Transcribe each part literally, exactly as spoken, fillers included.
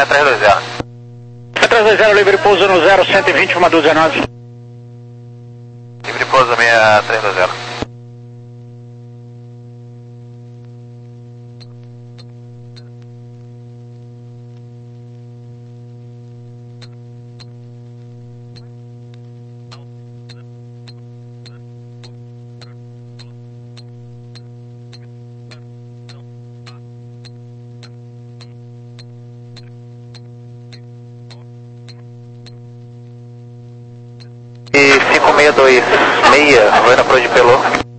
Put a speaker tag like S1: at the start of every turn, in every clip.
S1: é três dois zero.
S2: É três dois zero, livre pouso no zero cento e vinte, uma dúzia nove.
S1: Livre pouso meia três dois zero. E cinco seis dois seis, vai na Pro de Pelô.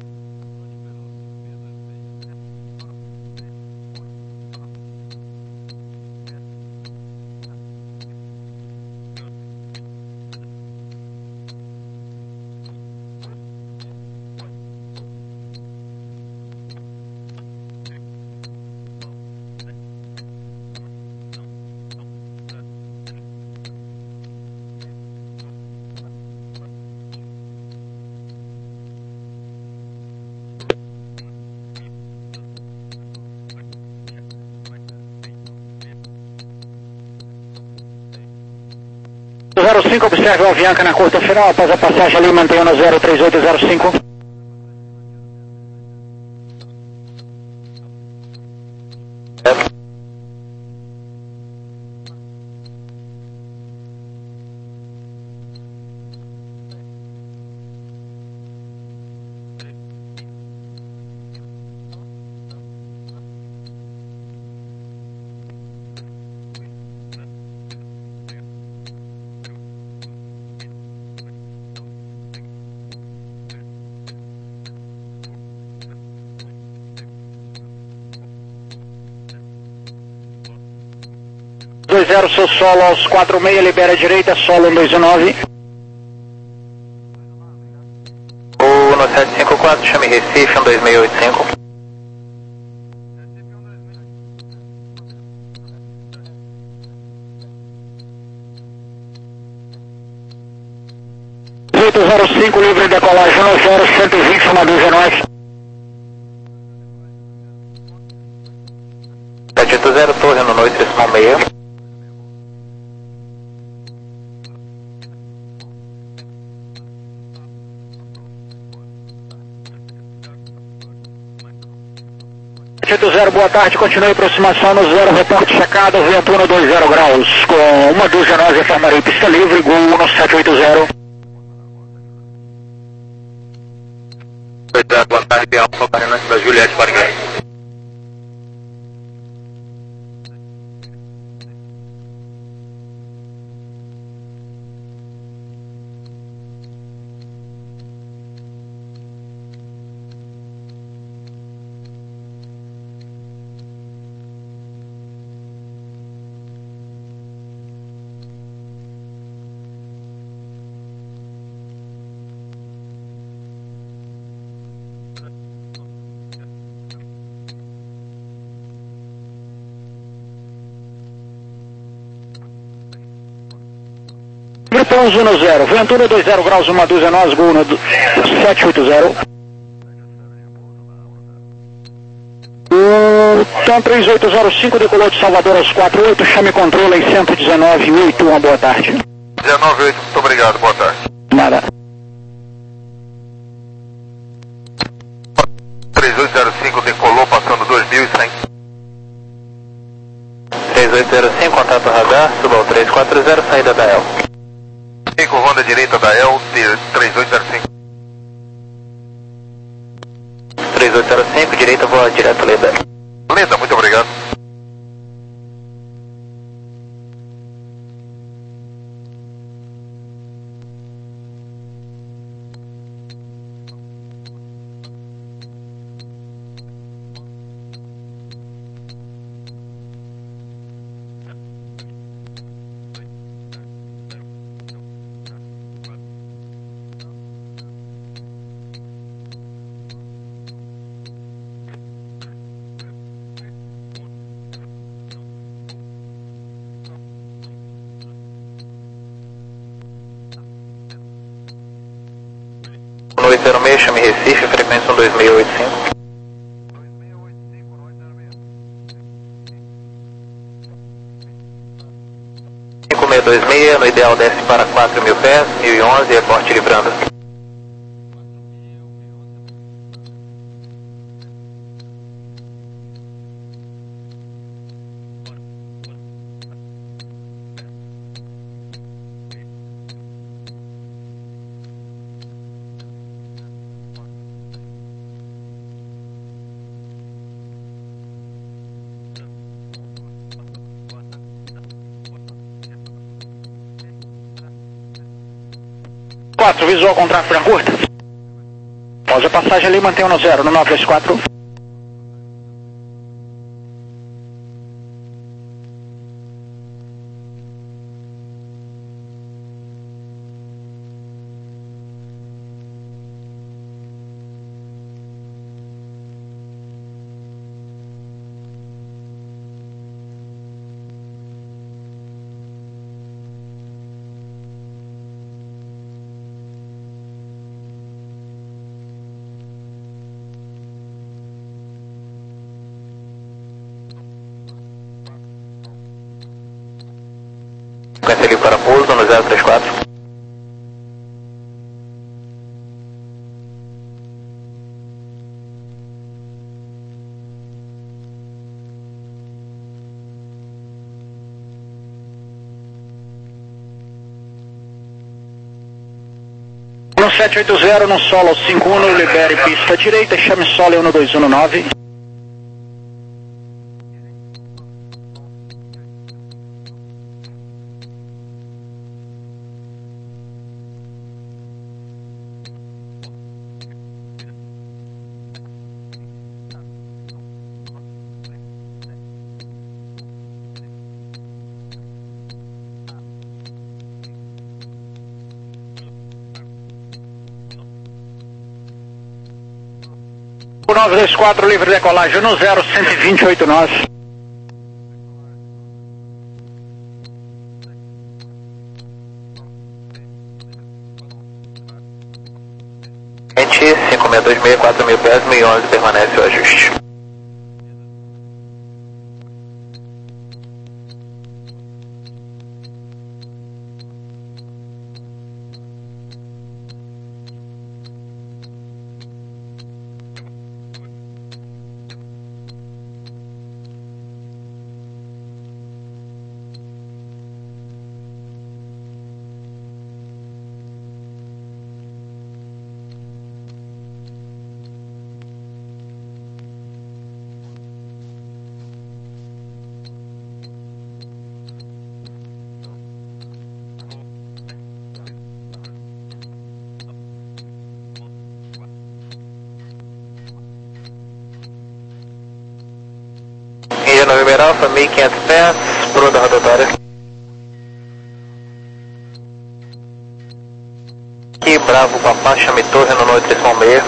S2: zero cinco, observe o Avianca na curta final, após a passagem ali, mantenha no zero três oito zero cinco. dois zero, seu solo aos quatro seis, libera a direita, solo um dois nove.
S1: O no sete cinco quatro, chame Recife, um dois seis oito cinco.
S2: oito zero cinco, livre decolagem no zero cento e vinte, uma dúzia nove.
S1: sete oito zero, torre no noite, decimal seis.
S2: sete oito zero, boa tarde, continue a aproximação no zero, reporte checado, vento no dois zero graus, com uma dúzia nove, informarei pista livre, gol no sete oito zero.
S1: Boa tarde, Alfa Parinante da Juliette Vargas.
S2: Pouso no zero, Ventura dois zero graus, uma dúzia nós, gol no sete oito zero. O T A M três oito zero cinco decolou de Salvador aos quatro oito, chame controle em cento e dezenove oito, uma boa tarde.
S1: dezenove oito, muito obrigado, boa tarde.
S2: Nada.
S1: três oito zero cinco decolou, passando dois mil e cem. três oito zero cinco, contato radar, suba ao três quatro zero, saída da E L. cinco, ronda direita da E L, três oito zero cinco. três oito zero cinco, direita, voa direto, Leda. Leda, muito obrigado. oito zero seis, chame Recife, frequência um dois seis oito cinco. dois seis, no ideal desce para quatro mil pés, mil e onze, reporte livrando.
S2: quatro, visual com tráfego na curta. Pausa a passagem ali, mantenha no zero, no nove dois quatro.
S1: Sequência ali para pouso no zero três quatro.
S2: No sete oito zero, no solo cinco um, libere pista direita, chame solo um dois um nove. nove dois quatro, livre decolagem no zero um dois oito nove.
S1: cinco seis dois seis, quatro mil pés, mil e onze, permanece o ajuste. No numeral, Alfa, mil e quinhentos pés, pro da rotatória. Aqui, Bravo, Papá, chame torre no nove três seis.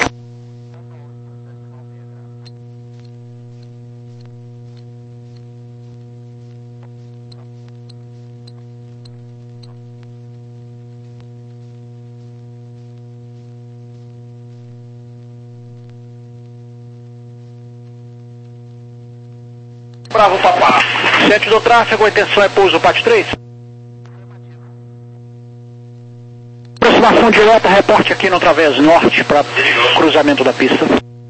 S2: Bravo, Papá. sete do tráfego, a intenção é pouso P A T três. Aproximação direta, reporte aqui no Través Norte para cruzamento da pista.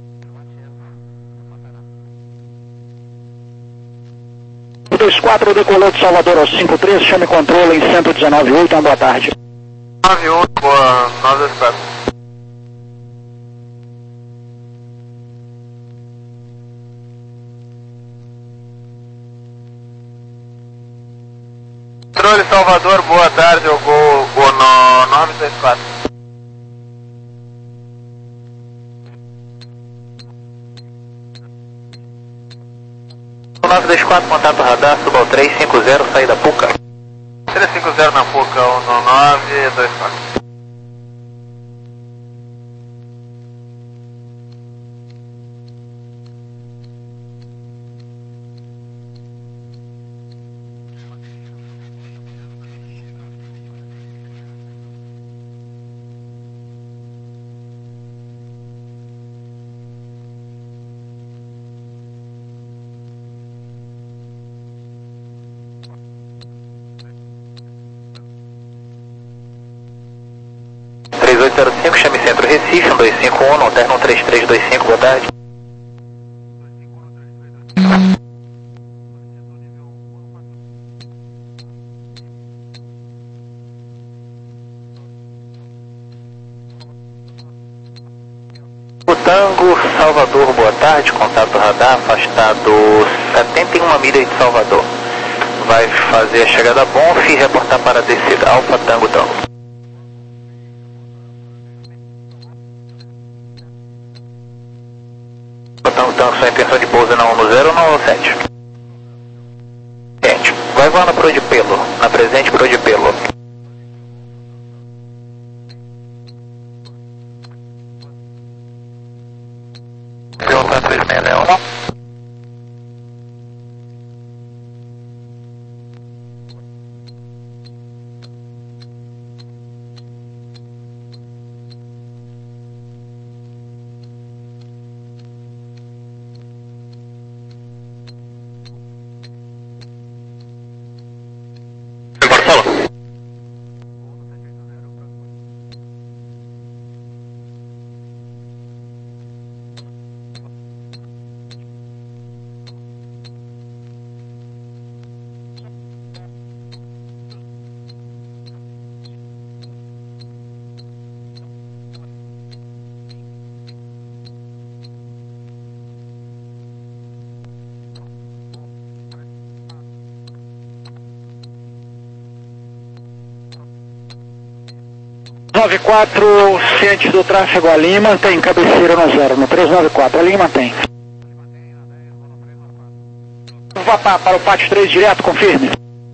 S2: dois quatro, decolou de Salvador ao cinco três, chame controle em cento e dezenove ponto oito, uma boa tarde.
S1: nove um, boa, nove dois quatro. Controle Salvador, boa tarde, eu vou, vou no nove dois quatro. nove dois quatro, contato radar, suba ao três cinco zero, saída Puca. três cinco zero na Puca, no nove dois quatro. Centro Recife, um dois cinco um, no Terno um três três dois cinco, boa tarde. Tango, Salvador, boa tarde, contato radar, afastado setenta e uma milhas de Salvador. Vai fazer a chegada Bonf e reportar para a descida, Alfa Tango Tango. Tango Tango, sua intenção de pouso na um no zero ou na um no sete? Gente, vai voar na Pro de Pelo, na presente Pro de Pelo.
S2: nove quatro, ciente do tráfego ali, mantém cabeceira no zero, no três nove quatro, ali mantém. Vapá para o pátio três direto, confirme.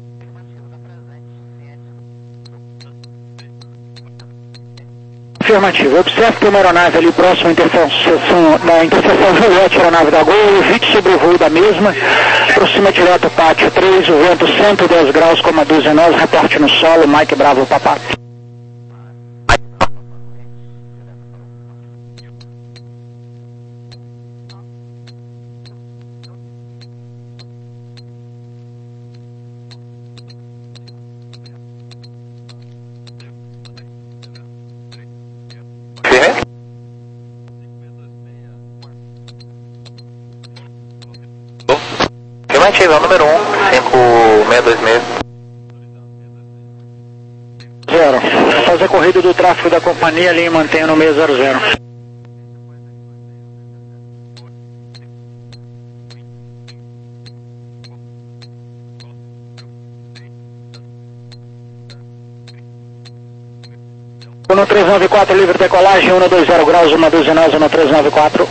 S2: Afirmativo, observe que uma aeronave ali próxima à interseção, na interseção Juliette, aeronave da Gol, evite sobre o voo da mesma, aproxima direto o pátio três, o vento cento e dez graus, como a dúzia nós, reporte no solo, Mike Bravo, Papá.
S1: Afirmativo, é o número um, cinco seis dois seis.
S2: Zero. Fazer a corrida do tráfego da companhia ali e mantenha no seis zero zero. um três nove quatro, livre decolagem, um dois zero graus, uma dúzia nós, um três nove quatro.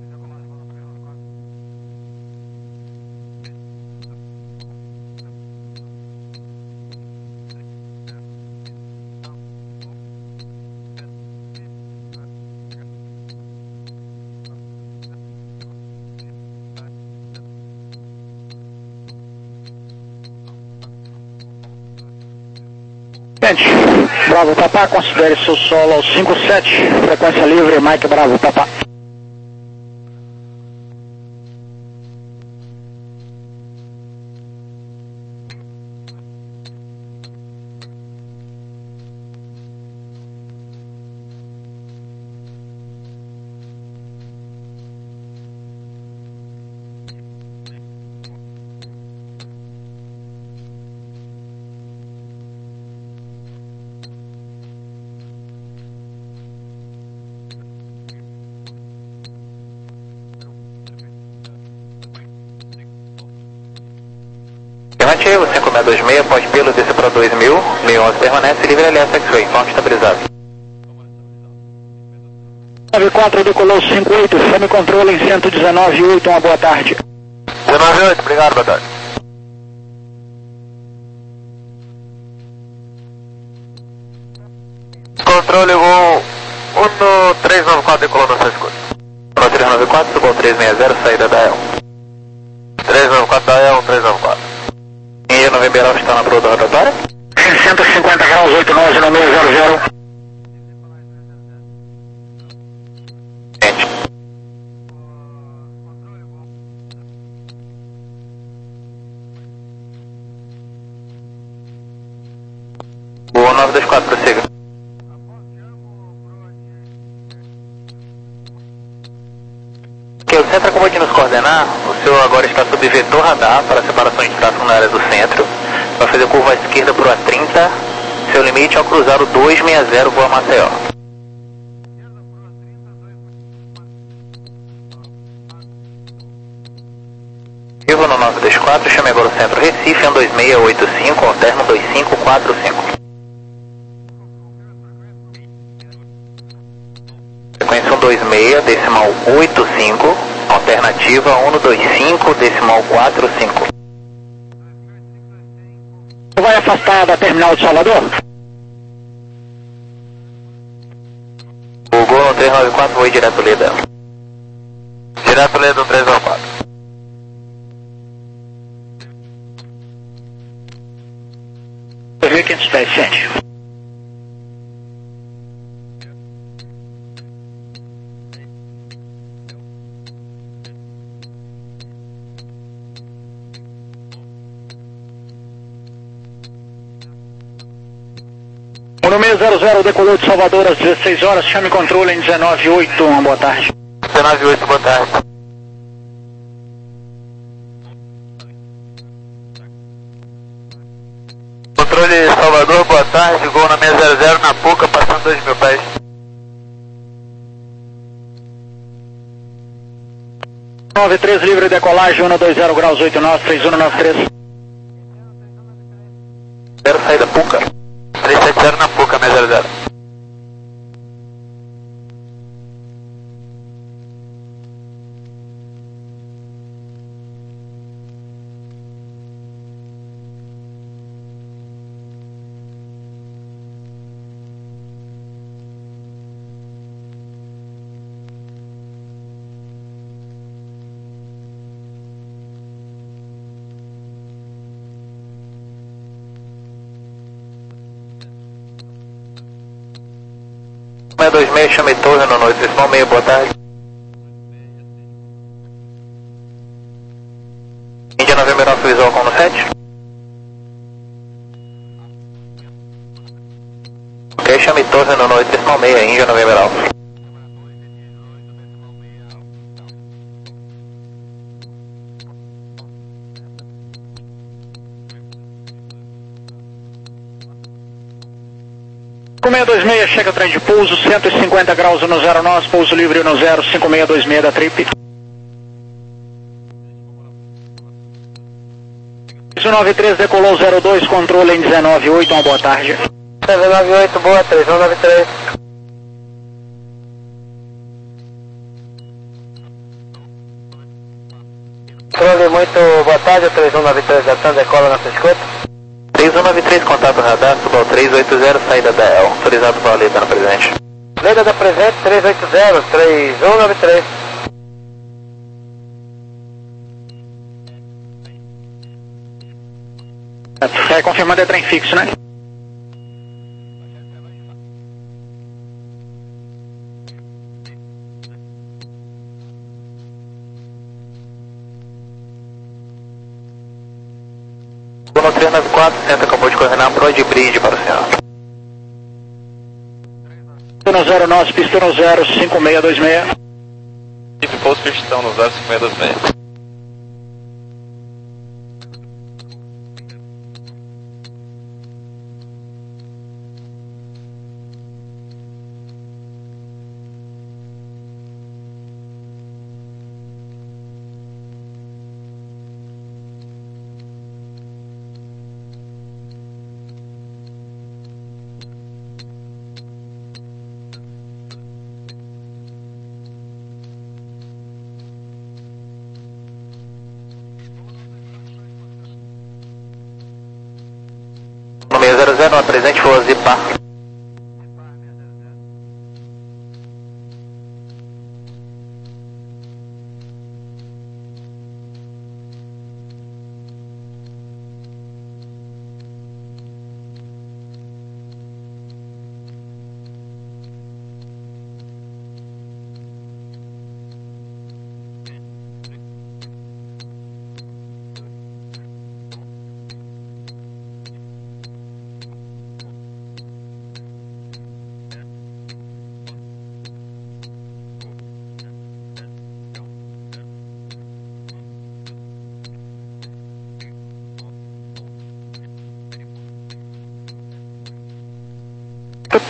S2: Gente, Bravo Papá, considere seu solo ao cinco sete, frequência livre, Mike Bravo Papá.
S1: Afirmativo, cinco seis dois seis, pode pelo, desce para dois mil, mil e onze permanece livre, L S X-Ray, ponto estabilizado.
S2: nove quatro decolou cinco oito, chame controle em cento e dezenove oito, uma boa tarde.
S1: dezenove oito, obrigado, boa tarde. Controle voo um três nove quatro, decolou na sua escuta. um três nove quatro, subiu três seis zero, saída da E L. três nove quatro da E L, três nove quatro. E November Alfa está na proa da rotatória?
S2: cento e cinquenta graus, oito nove no seis zero zero.
S1: Gente. O nove dois quatro, prossiga. centro acabou de nos coordenar, o senhor agora está sob vetor radar para separação de tráfego na área do centro. Vai fazer curva à esquerda para o A trinta, seu limite ao cruzar o duzentos e sessenta, voa Maceió. Vivo no nove dois quatro, chame agora o centro Recife, um dois seis oito cinco, alterno dois cinco quatro cinco. Sequência um dois seis, decimal oito cinco, alternativa um dois cinco, decimal quatro cinco.
S2: Vai afastar da terminal de Salvador?
S1: O Gol no três nove quatro, voe direto Leda. Direto Leda três nove quatro.
S2: dois mil quinhentos pés, gente. O número zero zero decolou de Salvador às dezesseis horas, chame controle em dezenove oito, uma boa tarde.
S1: dezenove oito, boa tarde. Controle Salvador, boa tarde, Gol na seis zero zero na Puca, passando dois mil pés.
S2: nove três, livre decolagem, um dois zero graus, oito nove, três um nove três.
S1: Zero saída Puca. três sete zero na Puca, seis zero zero. seis dois seis, chame Torre no noite, decimal meio, boa tarde. Índia Novembro nove, visual com no sete. Ok, chame Torre no noite, decimal meio, Índia Novembro nove.
S2: cinco seis dois seis, chega o trem de pouso, cento e cinquenta graus no zero nós, pouso livre no zero cinco seis dois seis da Trip. nove três decolou zero dois, controle em dezenove oito, uma boa tarde.
S1: dezenove oito, boa, três um nove três. Controle muito, boa tarde, três um nove três, já decola nossa escuta. três um nove três, contato radar, Subal três oito zero, saída da E L, autorizado para a Leda na presente. Leda da presente, três oito zero, três um nove três.
S2: É, confirmando, é trem fixo, né?
S1: No três nove quatro, centro acabou de coordenar pro de bridge para o senhor.
S2: No zero nove, pista no zero cinco seis dois seis.
S3: Equipe Pouso Pistão no zero cinco seis dois seis.
S1: No seis zero zero, na presente, vou zipar.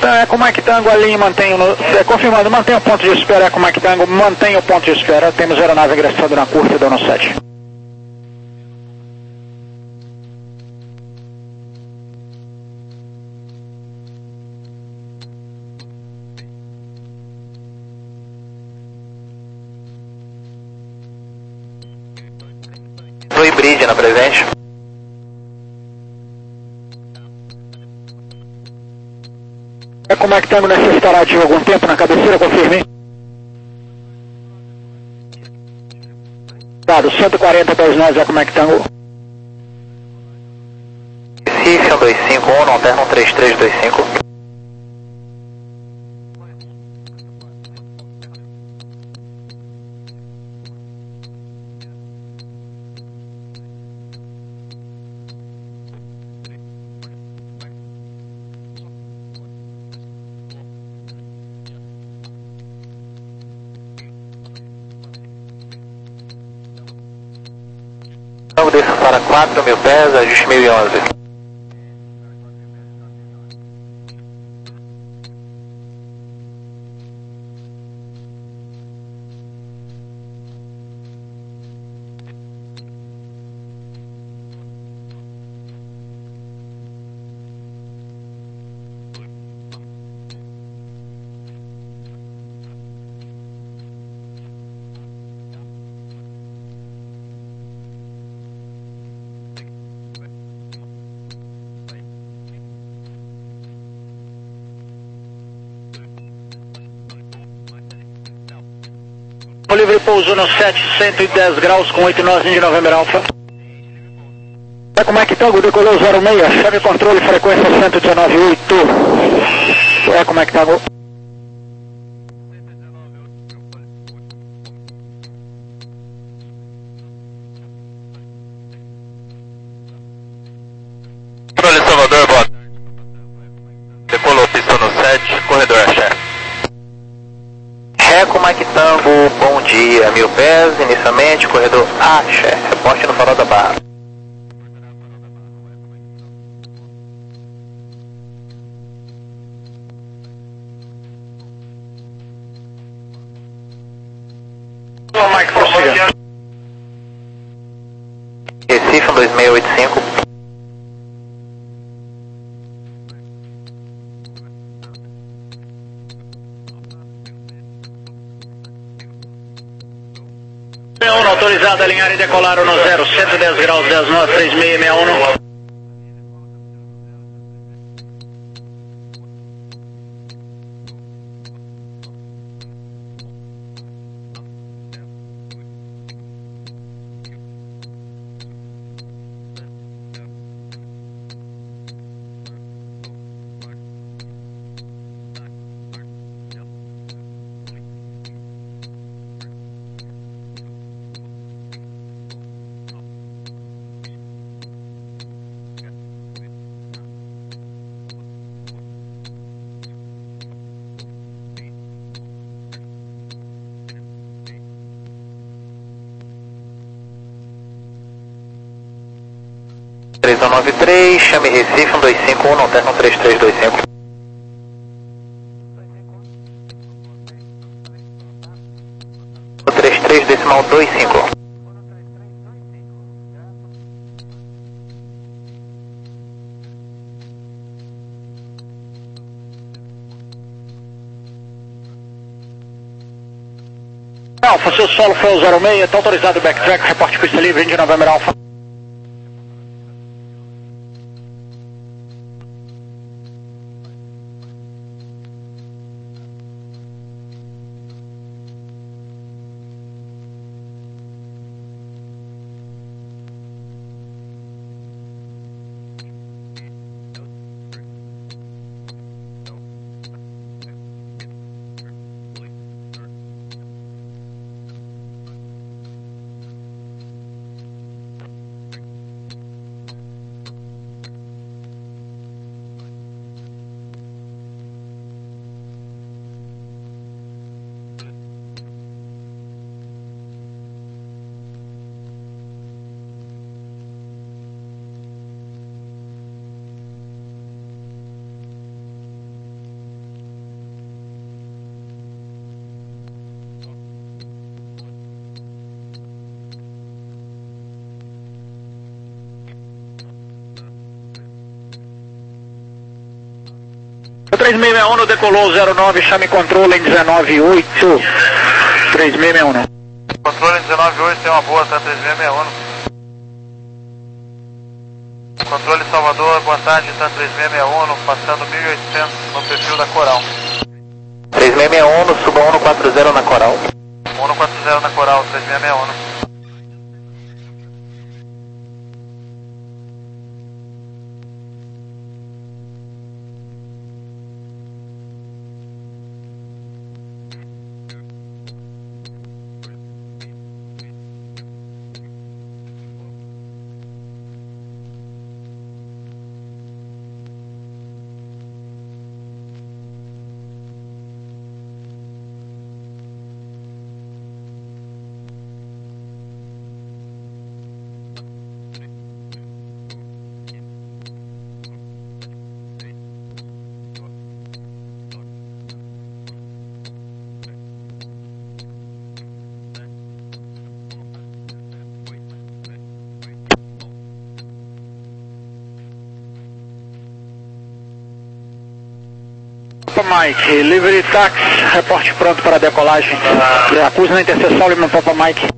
S2: Tá, Eco Mike Tango ali, mantenha, no, é, confirmando, mantenha o ponto de espera, Eco Mike Tango, mantenha o ponto de espera, temos aeronave ingressando na curta, dando sete.
S1: Oi, Bridge na presente.
S2: Eco Mike Tango necessitará de algum tempo na cabeceira, confirme. Dado, cento e quarenta, dois nove, Eco Mike Tango.
S1: Recife, um dois cinco um, não terra um três três dois cinco. Então desço para quatro mil pés, ajuste mil e onze.
S2: O livre pouso no sete, cento e dez graus com oito nós de November Alpha. Eco Mike Tango, decolou zero seis, chave controle, frequência cento e dezenove ponto oito. Eco Mike Tango.
S3: Controle Salvador, boa. Decolou pista no sete, corredor axé.
S1: Eco Mike Tango, bom dia, mil pés, inicialmente, corredor axé, reporte no farol da barra.
S2: Mike, prossiga.
S1: Recife, um dois seis oito cinco.
S2: um autorizado a alinhar e decolar no zero, cento e dez graus, dez nós, três seis seis um.
S1: três um nove três, chame Recife, um dois cinco um, não terra um três três dois cinco. três três decimal dois cinco.
S2: Alfa, seu solo foi o zero seis, está autorizado o backtrack, reporte pista livre, de November Alpha. três seis seis um, decolou zero nove, chame controle em dezenove oito, três seis seis um.
S1: Controle dezenove oito, tem uma boa, tá? três seis seis um. Controle Salvador, boa tarde, tá? três seis seis um, passando mil e oitocentos no perfil da Coral. três seis seis um, suba um quatro zero na Coral. um quatro zero na Coral, três seis seis um.
S2: Papa Mike, Livery Taxi, reporte pronto para decolagem. Acusa na interseção, Lima Papa Mike.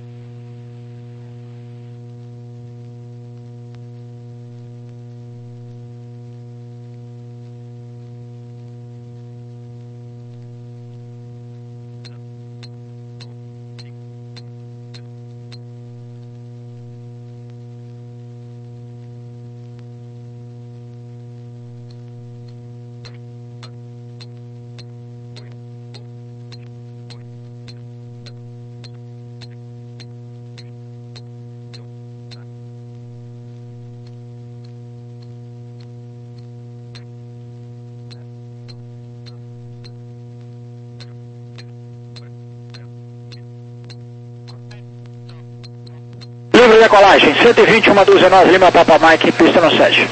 S2: Livre decolagem, cento e vinte, uma dúzia nove, Lima Papa Mike, pista no sete.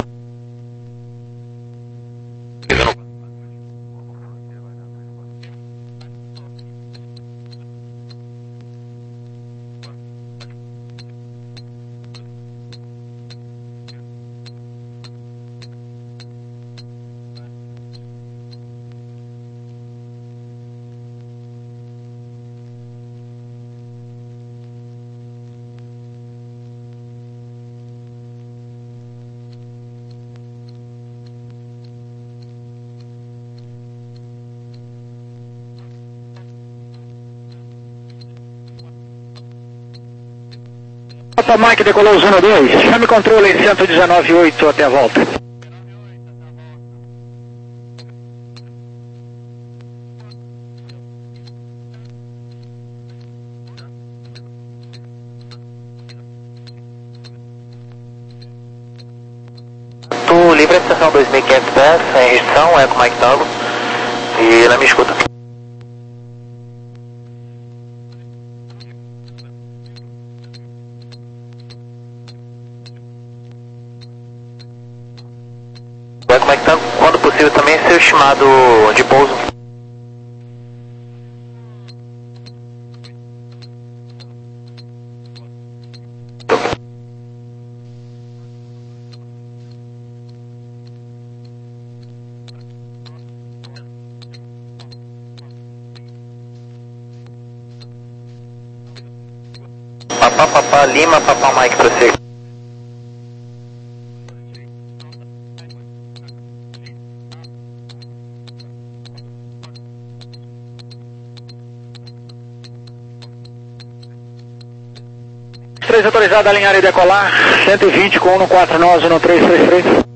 S2: Papa Mike decolou zona dois, chame controle em cento e dezenove oito até a volta.
S1: Tu livre a estação dois mil e quinhentos pés, em restrição, é com Mike Tango, e ela me escuta. Como é que tá, quando possível, também ser estimado de pouso. Papá, papá, Lima, papá, Mike, prossiga.
S2: três autorizado a alinhar e decolar, cento e vinte com um quatro nove no três três três.